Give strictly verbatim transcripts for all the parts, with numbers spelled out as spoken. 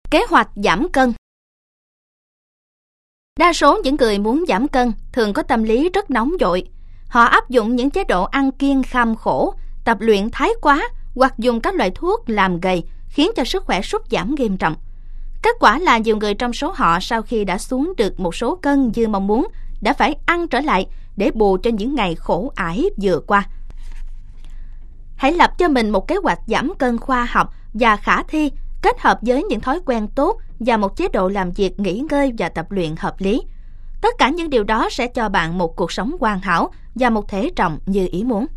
Kế hoạch giảm cân. Đa số những người muốn giảm cân thường có tâm lý rất nóng vội. Họ áp dụng những chế độ ăn kiêng kham khổ, tập luyện thái quá hoặc dùng các loại thuốc làm gầy khiến cho sức khỏe sút giảm nghiêm trọng. Kết quả là nhiều người trong số họ sau khi đã xuống được một số cân như mong muốn đã phải ăn trở lại để bù cho những ngày khổ ải vừa qua. Hãy lập cho mình một kế hoạch giảm cân khoa học và khả thi, kết hợp với những thói quen tốt và một chế độ làm việc, nghỉ ngơi và tập luyện hợp lý. Tất cả những điều đó sẽ cho bạn một cuộc sống hoàn hảo và một thể trọng như ý muốn.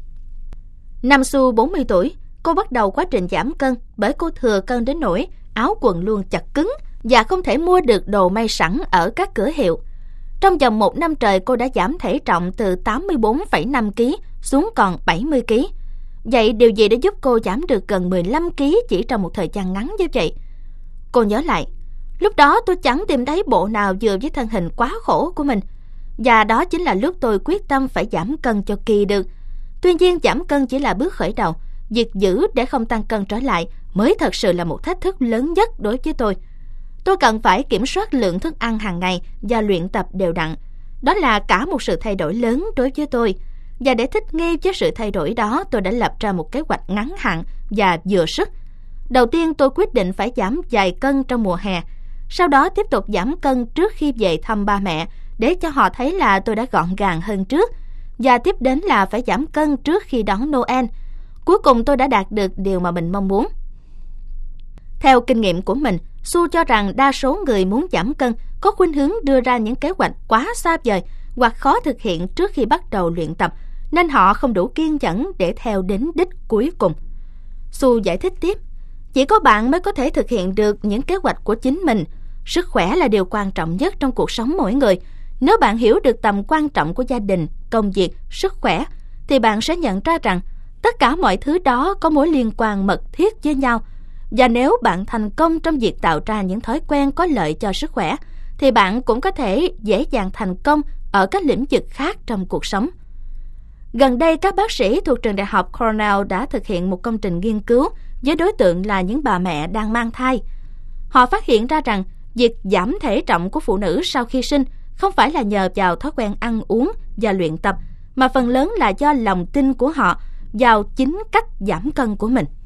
Nam Su bốn mươi tuổi, cô bắt đầu quá trình giảm cân bởi cô thừa cân đến nỗi áo quần luôn chặt cứng và không thể mua được đồ may sẵn ở các cửa hiệu. Trong vòng một năm trời, cô đã giảm thể trọng từ tám mươi bốn phẩy năm ki lô gam xuống còn bảy mươi ki lô gam. Vậy điều gì đã giúp cô giảm được gần mười lăm ki lô gam chỉ trong một thời gian ngắn như vậy? Cô nhớ lại, lúc đó tôi chẳng tìm thấy bộ nào vừa với thân hình quá khổ của mình. Và đó chính là lúc tôi quyết tâm phải giảm cân cho kỳ được. Tuy nhiên giảm cân chỉ là bước khởi đầu. Việc giữ để không tăng cân trở lại mới thật sự là một thách thức lớn nhất đối với tôi. Tôi cần phải kiểm soát lượng thức ăn hàng ngày và luyện tập đều đặn. Đó là cả một sự thay đổi lớn đối với tôi. Và để thích nghi với sự thay đổi đó, tôi đã lập ra một kế hoạch ngắn hạn và vừa sức. Đầu tiên, tôi quyết định phải giảm vài cân trong mùa hè. Sau đó tiếp tục giảm cân trước khi về thăm ba mẹ để cho họ thấy là tôi đã gọn gàng hơn trước. Và tiếp đến là phải giảm cân trước khi đón Noel. Cuối cùng tôi đã đạt được điều mà mình mong muốn. Theo kinh nghiệm của mình, Su cho rằng đa số người muốn giảm cân có khuynh hướng đưa ra những kế hoạch quá xa vời hoặc khó thực hiện trước khi bắt đầu luyện tập, nên họ không đủ kiên nhẫn để theo đến đích cuối cùng. Su giải thích tiếp, chỉ có bạn mới có thể thực hiện được những kế hoạch của chính mình. Sức khỏe là điều quan trọng nhất trong cuộc sống mỗi người. Nếu bạn hiểu được tầm quan trọng của gia đình, công việc, sức khỏe, thì bạn sẽ nhận ra rằng tất cả mọi thứ đó có mối liên quan mật thiết với nhau. Và nếu bạn thành công trong việc tạo ra những thói quen có lợi cho sức khỏe, thì bạn cũng có thể dễ dàng thành công ở các lĩnh vực khác trong cuộc sống. Gần đây, các bác sĩ thuộc trường đại học Cornell đã thực hiện một công trình nghiên cứu với đối tượng là những bà mẹ đang mang thai. Họ phát hiện ra rằng việc giảm thể trọng của phụ nữ sau khi sinh không phải là nhờ vào thói quen ăn uống và luyện tập, mà phần lớn là do lòng tin của họ vào chính cách giảm cân của mình.